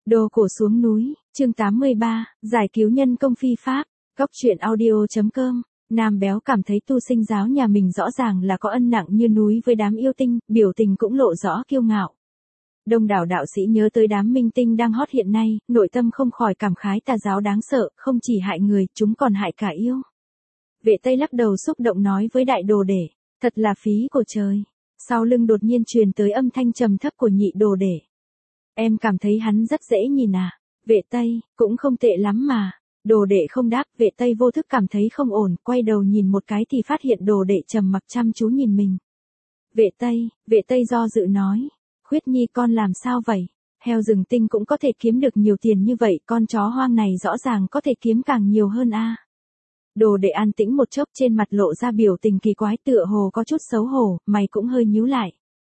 Đồ cổ xuống núi, chương 83, giải cứu nhân công phi pháp, góc truyện audio.com. Nam béo cảm thấy tu sinh giáo nhà mình rõ ràng là có ân nặng như núi với đám yêu tinh, biểu tình cũng lộ rõ kiêu ngạo. Đông đảo đạo sĩ nhớ tới đám minh tinh đang hot hiện nay, nội tâm không khỏi cảm khái tà giáo đáng sợ, không chỉ hại người, chúng còn hại cả yêu. Vệ Tây lắc đầu xúc động nói với đại đồ để, thật là phí của trời. Sau lưng đột nhiên truyền tới âm thanh trầm thấp của nhị đồ để. Em cảm thấy hắn rất dễ nhìn à? Vệ Tây, cũng không tệ lắm mà. Đồ đệ không đáp, Vệ Tây vô thức cảm thấy không ổn, quay đầu nhìn một cái thì phát hiện đồ đệ trầm mặc chăm chú nhìn mình. Vệ Tây do dự nói, Khuyết Nhi con làm sao vậy? Heo rừng tinh cũng có thể kiếm được nhiều tiền như vậy, con chó hoang này rõ ràng có thể kiếm càng nhiều hơn a. Đồ đệ an tĩnh một chốc, trên mặt lộ ra biểu tình kỳ quái, tựa hồ có chút xấu hổ, mày cũng hơi nhíu lại.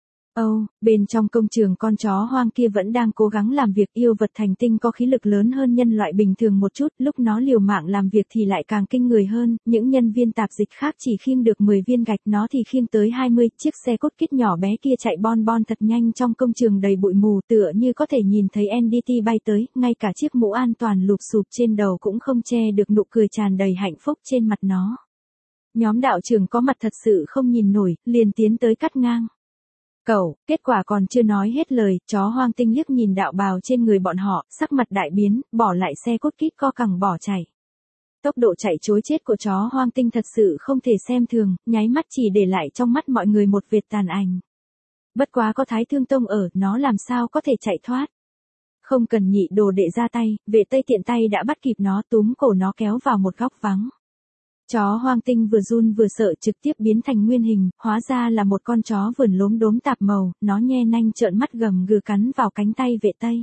Bên trong công trường con chó hoang kia vẫn đang cố gắng làm việc, yêu vật thành tinh có khí lực lớn hơn nhân loại bình thường một chút, lúc nó liều mạng làm việc thì lại càng kinh người hơn, những nhân viên tạp dịch khác chỉ khiêng được 10 viên gạch, nó thì khiêng tới 20, chiếc xe cốt kít nhỏ bé kia chạy bon bon thật nhanh trong công trường đầy bụi mù, tựa như có thể nhìn thấy NDT bay tới, ngay cả chiếc mũ an toàn lụp xụp trên đầu cũng không che được nụ cười tràn đầy hạnh phúc trên mặt nó. Nhóm đạo trưởng có mặt thật sự không nhìn nổi, liền tiến tới cắt ngang. Cậu, kết quả còn chưa nói hết lời, chó hoang tinh liếc nhìn đạo bào trên người bọn họ, sắc mặt đại biến, bỏ lại xe cốt kít co cẳng bỏ chạy. Tốc độ chạy trối chết của chó hoang tinh thật sự không thể xem thường, nháy mắt chỉ để lại trong mắt mọi người một vệt tàn ảnh. Bất quá có Thái Thương Tông ở, nó làm sao có thể chạy thoát. Không cần nhị đồ đệ ra tay, Vệ Tây tiện tay đã bắt kịp nó, túm cổ nó kéo vào một góc vắng. Chó hoang tinh vừa run vừa sợ trực tiếp biến thành nguyên hình, hóa ra là một con chó vườn lốm đốm tạp màu, nó nhe nanh trợn mắt gầm gừ cắn vào cánh tay Vệ Tây.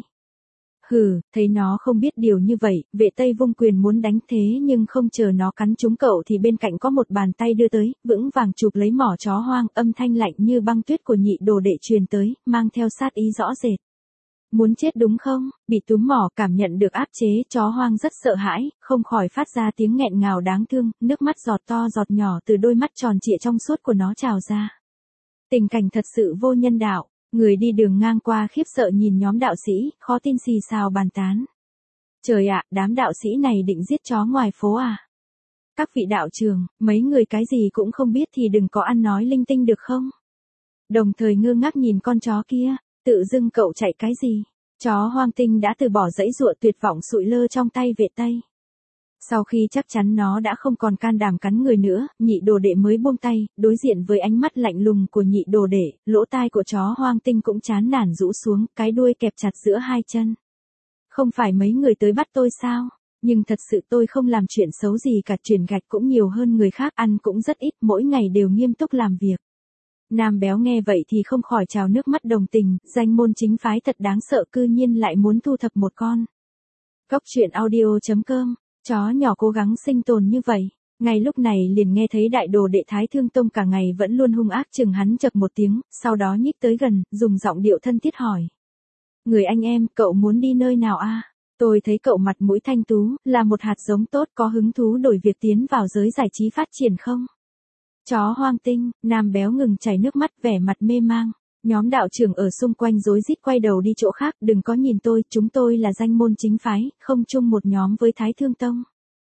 Thấy nó không biết điều như vậy, Vệ Tây vung quyền muốn đánh, thế nhưng không chờ nó cắn trúng cậu thì bên cạnh có một bàn tay đưa tới, vững vàng chụp lấy mỏ chó hoang, âm thanh lạnh như băng tuyết của nhị đồ đệ truyền tới, mang theo sát ý rõ rệt. Muốn chết đúng không? Bị túm mỏ, cảm nhận được áp chế, chó hoang rất sợ hãi, không khỏi phát ra tiếng nghẹn ngào đáng thương, nước mắt giọt to giọt nhỏ từ đôi mắt tròn trịa trong suốt của nó trào ra. Tình cảnh thật sự vô nhân đạo, người đi đường ngang qua khiếp sợ nhìn nhóm đạo sĩ, khó tin xì xào bàn tán. Trời ạ, đám đạo sĩ này định giết chó ngoài phố à? Các vị đạo trưởng, mấy người cái gì cũng không biết thì đừng có ăn nói linh tinh được không? Đồng thời ngơ ngác nhìn con chó kia. Tự dưng cậu chạy cái gì? Chó hoang tinh đã từ bỏ dãy dụa tuyệt vọng sụi lơ trong tay Vệ Tây. Sau khi chắc chắn nó đã không còn can đảm cắn người nữa, nhị đồ đệ mới buông tay, đối diện với ánh mắt lạnh lùng của nhị đồ đệ, lỗ tai của chó hoang tinh cũng chán nản rũ xuống, cái đuôi kẹp chặt giữa hai chân. Không phải mấy người tới bắt tôi sao? Nhưng thật sự tôi không làm chuyện xấu gì cả, chuyển gạch cũng nhiều hơn người khác, ăn cũng rất ít, mỗi ngày đều nghiêm túc làm việc. Nam béo nghe vậy thì không khỏi trào nước mắt đồng tình, danh môn chính phái thật đáng sợ, cư nhiên lại muốn thu thập một con. Góc truyện audio.com, chó nhỏ cố gắng sinh tồn như vậy. Ngay lúc này liền nghe thấy đại đồ đệ Thái Thương Tông cả ngày vẫn luôn hung ác chừng hắn chậc một tiếng, sau đó nhích tới gần, dùng giọng điệu thân thiết hỏi. Người anh em, cậu muốn đi nơi nào a? Tôi thấy cậu mặt mũi thanh tú, là một hạt giống tốt, có hứng thú đổi việc tiến vào giới giải trí phát triển không? Chó hoang tinh, Nam béo ngừng chảy nước mắt, vẻ mặt mê mang. Nhóm đạo trưởng ở xung quanh rối rít quay đầu đi chỗ khác, đừng có nhìn tôi, chúng tôi là danh môn chính phái, không chung một nhóm với Thái Thương Tông.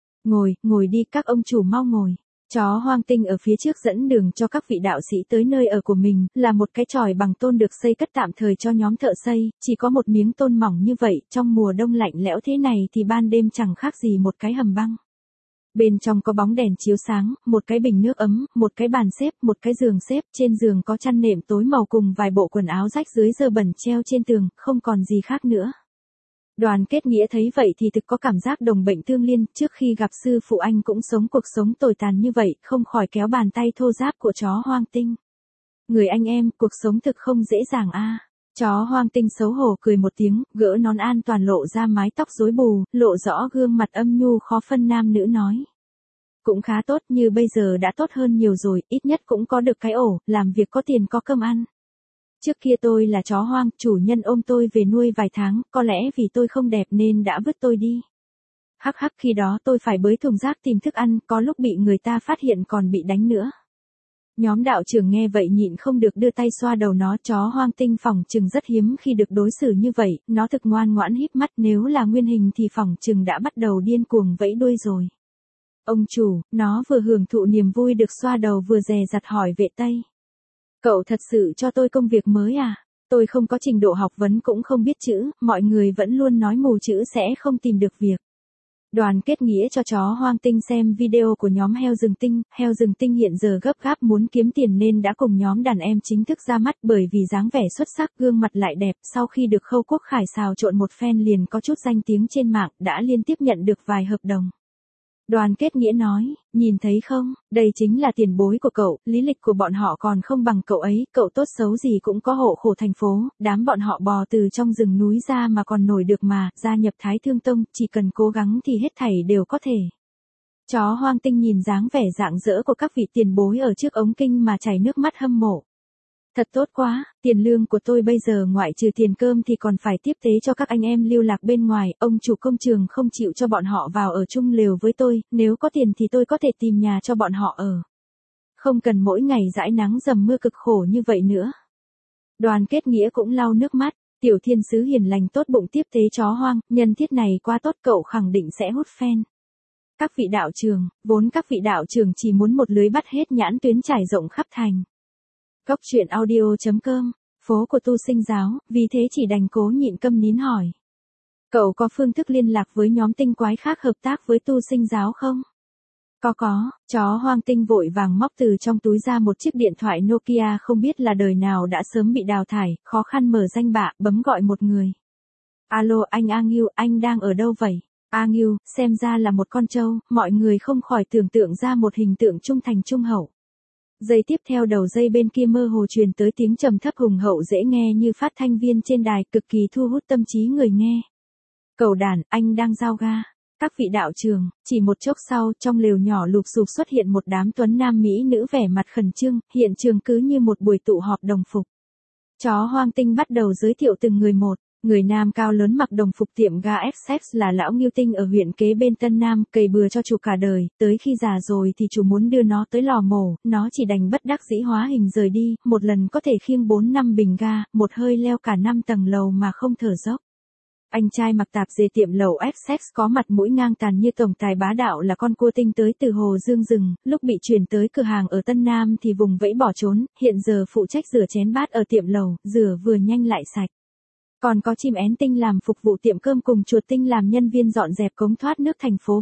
Ngồi đi, các ông chủ mau ngồi. Chó hoang tinh ở phía trước dẫn đường cho các vị đạo sĩ tới nơi ở của mình, là một cái chòi bằng tôn được xây cất tạm thời cho nhóm thợ xây, chỉ có một miếng tôn mỏng như vậy, trong mùa đông lạnh lẽo thế này thì ban đêm chẳng khác gì một cái hầm băng. Bên trong có bóng đèn chiếu sáng, một cái bình nước ấm, một cái bàn xếp, một cái giường xếp, trên giường có chăn nệm tối màu cùng vài bộ quần áo rách dưới dơ bẩn treo trên tường, không còn gì khác nữa. Đoàn Kết Nghĩa thấy vậy thì thực có cảm giác đồng bệnh tương liên, trước khi gặp sư phụ anh cũng sống cuộc sống tồi tàn như vậy, không khỏi kéo bàn tay thô ráp của chó hoang tinh. Người anh em, cuộc sống thực không dễ dàng a. Chó hoang tinh xấu hổ cười một tiếng, gỡ nón an toàn lộ ra mái tóc rối bù, lộ rõ gương mặt âm nhu khó phân nam nữ nói. Cũng khá tốt, như bây giờ đã tốt hơn nhiều rồi, ít nhất cũng có được cái ổ, làm việc có tiền có cơm ăn. Trước kia tôi là chó hoang, chủ nhân ôm tôi về nuôi vài tháng, có lẽ vì tôi không đẹp nên đã vứt tôi đi. Hắc khi đó tôi phải bới thùng rác tìm thức ăn, có lúc bị người ta phát hiện còn bị đánh nữa. Nhóm đạo trưởng nghe vậy nhịn không được đưa tay xoa đầu nó. Chó hoang tinh phỏng chừng rất hiếm khi được đối xử như vậy, nó thực ngoan ngoãn híp mắt, nếu là nguyên hình thì phỏng chừng đã bắt đầu điên cuồng vẫy đuôi rồi. Ông chủ, nó vừa hưởng thụ niềm vui được xoa đầu vừa dè dặt hỏi vệ tây. Cậu thật sự cho tôi công việc mới à? Tôi không có trình độ học vấn cũng không biết chữ, mọi người vẫn luôn nói mù chữ sẽ không tìm được việc. Đoàn kết nghĩa cho chó hoang tinh xem video của nhóm heo rừng tinh hiện giờ gấp gáp muốn kiếm tiền nên đã cùng nhóm đàn em chính thức ra mắt bởi vì dáng vẻ xuất sắc gương mặt lại đẹp sau khi được Khâu Quốc Khải xào trộn một phen liền có chút danh tiếng trên mạng đã liên tiếp nhận được vài hợp đồng. Đoàn kết nghĩa nói, nhìn thấy không, đây chính là tiền bối của cậu, lý lịch của bọn họ còn không bằng cậu ấy, cậu tốt xấu gì cũng có hộ khẩu thành phố, đám bọn họ bò từ trong rừng núi ra mà còn nổi được mà, gia nhập Thái Thương Tông, chỉ cần cố gắng thì hết thảy đều có thể. Chó hoang tinh nhìn dáng vẻ rạng rỡ của các vị tiền bối ở trước ống kinh mà chảy nước mắt hâm mộ. Thật tốt quá, tiền lương của tôi bây giờ ngoại trừ tiền cơm thì còn phải tiếp tế cho các anh em lưu lạc bên ngoài, ông chủ công trường không chịu cho bọn họ vào ở chung lều với tôi, nếu có tiền thì tôi có thể tìm nhà cho bọn họ ở. Không cần mỗi ngày dãi nắng dầm mưa cực khổ như vậy nữa. Đoàn kết nghĩa cũng lau nước mắt, tiểu thiên sứ hiền lành tốt bụng tiếp tế chó hoang, nhân thiết này quá tốt cậu khẳng định sẽ hút fan. Các vị đạo trường, vốn các vị đạo trường chỉ muốn một lưới bắt hết nhãn tuyến trải rộng khắp thành. Góc truyện audio.com, phố của tu sinh giáo, vì thế chỉ đành cố nhịn câm nín hỏi. Cậu có phương thức liên lạc với nhóm tinh quái khác hợp tác với tu sinh giáo không? Có, chó hoang tinh vội vàng móc từ trong túi ra một chiếc điện thoại Nokia không biết là đời nào đã sớm bị đào thải, khó khăn mở danh bạ, bấm gọi một người. Alo anh A Ngưu, anh đang ở đâu vậy? A Ngưu, xem ra là một con trâu, mọi người không khỏi tưởng tượng ra một hình tượng trung thành trung hậu. Giây tiếp theo đầu dây bên kia mơ hồ truyền tới tiếng trầm thấp hùng hậu dễ nghe như phát thanh viên trên đài cực kỳ thu hút tâm trí người nghe. Cầu đàn, anh đang giao ga. Các vị đạo trường, chỉ một chốc sau, trong lều nhỏ lụp xụp xuất hiện một đám tuấn nam mỹ nữ vẻ mặt khẩn trương, hiện trường cứ như một buổi tụ họp đồng phục. Chó hoang tinh bắt đầu giới thiệu từng người một. Người nam cao lớn mặc đồng phục tiệm ga FX là lão Ngưu Tinh ở huyện kế bên Tân Nam, cày bừa cho chủ cả đời, tới khi già rồi thì chủ muốn đưa nó tới lò mổ, nó chỉ đành bất đắc dĩ hóa hình rời đi, một lần có thể khiêng 4-5 bình ga, một hơi leo cả 5 tầng lầu mà không thở dốc. Anh trai mặc tạp dề tiệm lầu FX có mặt mũi ngang tàn như tổng tài bá đạo là con cua tinh tới từ Hồ Dương rừng, lúc bị chuyển tới cửa hàng ở Tân Nam thì vùng vẫy bỏ trốn, hiện giờ phụ trách rửa chén bát ở tiệm lầu, rửa vừa nhanh lại sạch. Còn có chim én tinh làm phục vụ tiệm cơm cùng chuột tinh làm nhân viên dọn dẹp cống thoát nước thành phố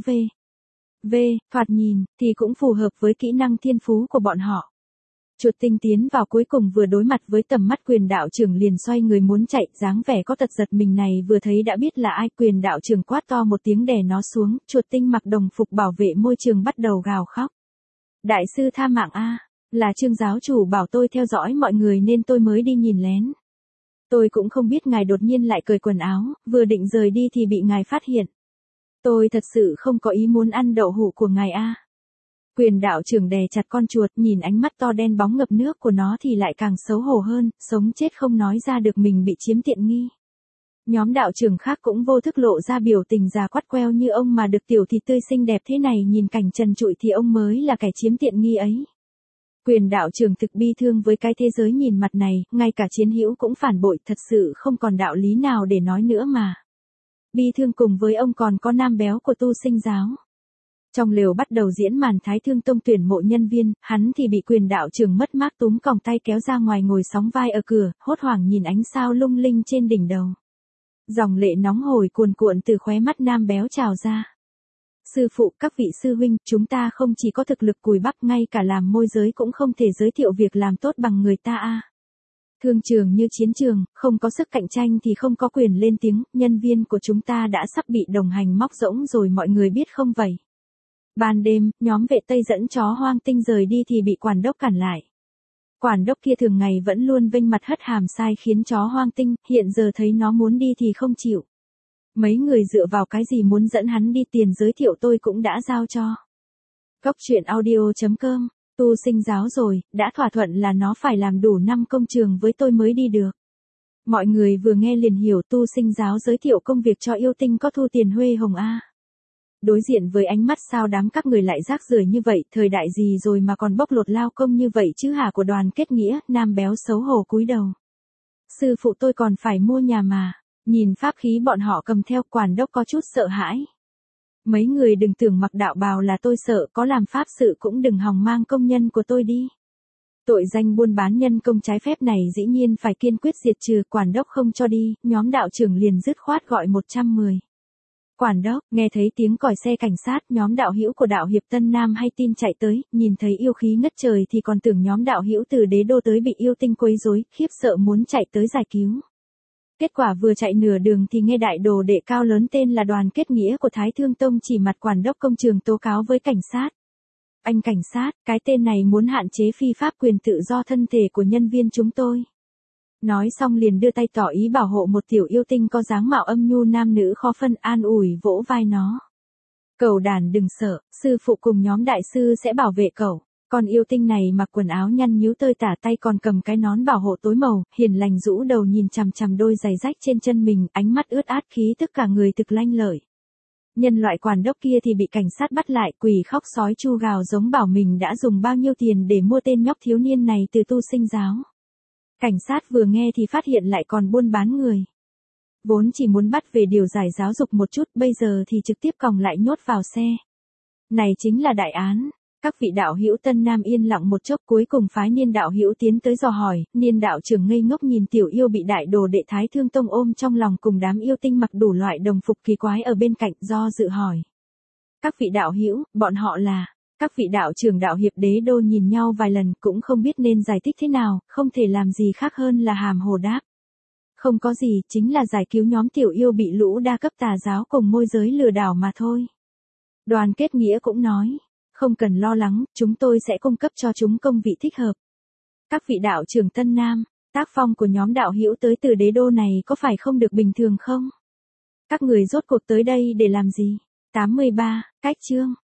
V. Thoạt nhìn, thì cũng phù hợp với kỹ năng thiên phú của bọn họ. Chuột tinh tiến vào cuối cùng vừa đối mặt với tầm mắt quyền đạo trưởng liền xoay người muốn chạy, dáng vẻ có tật giật mình này vừa thấy đã biết là ai. Quyền đạo trưởng quát to một tiếng đè nó xuống, chuột tinh mặc đồng phục bảo vệ môi trường bắt đầu gào khóc. Đại sư tha mạng a, là Trương giáo chủ bảo tôi theo dõi mọi người nên tôi mới đi nhìn lén. Tôi cũng không biết ngài đột nhiên lại cởi quần áo, vừa định rời đi thì bị ngài phát hiện. Tôi thật sự không có ý muốn ăn đậu hũ của ngài a. Quyền đạo trưởng đè chặt con chuột, nhìn ánh mắt to đen bóng ngập nước của nó thì lại càng xấu hổ hơn, sống chết không nói ra được mình bị chiếm tiện nghi. Nhóm đạo trưởng khác cũng vô thức lộ ra biểu tình già quắt queo như ông mà được tiểu thịt tươi xinh đẹp thế này nhìn cảnh trần trụi thì ông mới là kẻ chiếm tiện nghi ấy. Quyền đạo trưởng thực bi thương với cái thế giới nhìn mặt này, ngay cả chiến hữu cũng phản bội, thật sự không còn đạo lý nào để nói nữa mà. Bi thương cùng với ông còn có nam béo của tu sinh giáo. Trong lều bắt đầu diễn màn Thái Thương Tông tuyển mộ nhân viên, hắn thì bị quyền đạo trưởng mất mát túm còng tay kéo ra ngoài ngồi sóng vai ở cửa, hốt hoảng nhìn ánh sao lung linh trên đỉnh đầu. Dòng lệ nóng hổi cuồn cuộn từ khóe mắt nam béo trào ra. Sư phụ, các vị sư huynh, chúng ta không chỉ có thực lực cùi bắp, ngay cả làm môi giới cũng không thể giới thiệu việc làm tốt bằng người ta a. Thương trường như chiến trường, không có sức cạnh tranh thì không có quyền lên tiếng, nhân viên của chúng ta đã sắp bị đồng hành móc rỗng rồi mọi người biết không vậy? Ban đêm, nhóm vệ Tây dẫn chó hoang tinh rời đi thì bị quản đốc cản lại. Quản đốc kia thường ngày vẫn luôn vênh mặt hất hàm sai khiến chó hoang tinh, hiện giờ thấy nó muốn đi thì không chịu. Mấy người dựa vào cái gì muốn dẫn hắn đi, tiền giới thiệu tôi cũng đã giao cho. Góc truyện audio.com, tu sinh giáo rồi, đã thỏa thuận là nó phải làm đủ 5 công trường với tôi mới đi được. Mọi người vừa nghe liền hiểu tu sinh giáo giới thiệu công việc cho yêu tinh có thu tiền huê hồng a. đối diện với ánh mắt sao đám các người lại rác rưởi như vậy, thời đại gì rồi mà còn bóc lột lao công như vậy chứ hả của Đoàn Kết Nghĩa, nam béo xấu hổ cúi đầu. Sư phụ tôi còn phải mua nhà mà, nhìn pháp khí bọn họ cầm theo, quản đốc có chút sợ hãi. Mấy người đừng tưởng mặc đạo bào là tôi sợ, có làm pháp sự cũng đừng hòng mang công nhân của tôi đi. Tội danh buôn bán nhân công trái phép này dĩ nhiên phải kiên quyết diệt trừ, quản đốc không cho đi, nhóm đạo trưởng liền dứt khoát gọi 110. Quản đốc, nghe thấy tiếng còi xe cảnh sát, nhóm đạo hữu của đạo hiệp Tân Nam hay tin chạy tới, nhìn thấy yêu khí ngất trời thì còn tưởng nhóm đạo hữu từ Đế Đô tới bị yêu tinh quấy rối, khiếp sợ muốn chạy tới giải cứu. Kết quả vừa chạy nửa đường thì nghe đại đồ đệ cao lớn tên là Đoàn Kết Nghĩa của Thái Thương Tông chỉ mặt quản đốc công trường tố cáo với cảnh sát. Anh cảnh sát, cái tên này muốn hạn chế phi pháp quyền tự do thân thể của nhân viên chúng tôi. Nói xong liền đưa tay tỏ ý bảo hộ một tiểu yêu tinh có dáng mạo âm nhu nam nữ khó phân, an ủi vỗ vai nó. Cậu đàn đừng sợ, sư phụ cùng nhóm đại sư sẽ bảo vệ cậu. Con yêu tinh này mặc quần áo nhăn nhúu tơi tả, tay còn cầm cái nón bảo hộ tối màu, hiền lành rũ đầu nhìn chằm chằm đôi giày rách trên chân mình, ánh mắt ướt át khí tức cả người thực lanh lợi. Nhân loại quản đốc kia thì bị cảnh sát bắt lại, quỳ khóc sói chu gào giống bảo mình đã dùng bao nhiêu tiền để mua tên nhóc thiếu niên này từ tu sinh giáo. Cảnh sát vừa nghe thì phát hiện lại còn buôn bán người. Vốn chỉ muốn bắt về điều giải giáo dục một chút, bây giờ thì trực tiếp còng lại nhốt vào xe. Này chính là đại án. Các vị đạo hữu Tân Nam yên lặng một chốc, cuối cùng phái Niên đạo hữu tiến tới dò hỏi. Niên đạo trưởng ngây ngốc nhìn tiểu yêu bị đại đồ đệ Thái Thương Tông ôm trong lòng cùng đám yêu tinh mặc đủ loại đồng phục kỳ quái ở bên cạnh, do dự hỏi. Các vị đạo hữu, bọn họ là... Các vị đạo trưởng đạo hiệp Đế Đô nhìn nhau vài lần cũng không biết nên giải thích thế nào, không thể làm gì khác hơn là hàm hồ đáp. Không có gì, chính là giải cứu nhóm tiểu yêu bị lũ đa cấp tà giáo cùng môi giới lừa đảo mà thôi. Đoàn Kết Nghĩa cũng nói. Không cần lo lắng, chúng tôi sẽ cung cấp cho chúng công vị thích hợp. Các vị đạo trưởng Tân Nam, tác phong của nhóm đạo hữu tới từ Đế Đô này có phải không được bình thường không? Các người rốt cuộc tới đây để làm gì? 83, cách chương.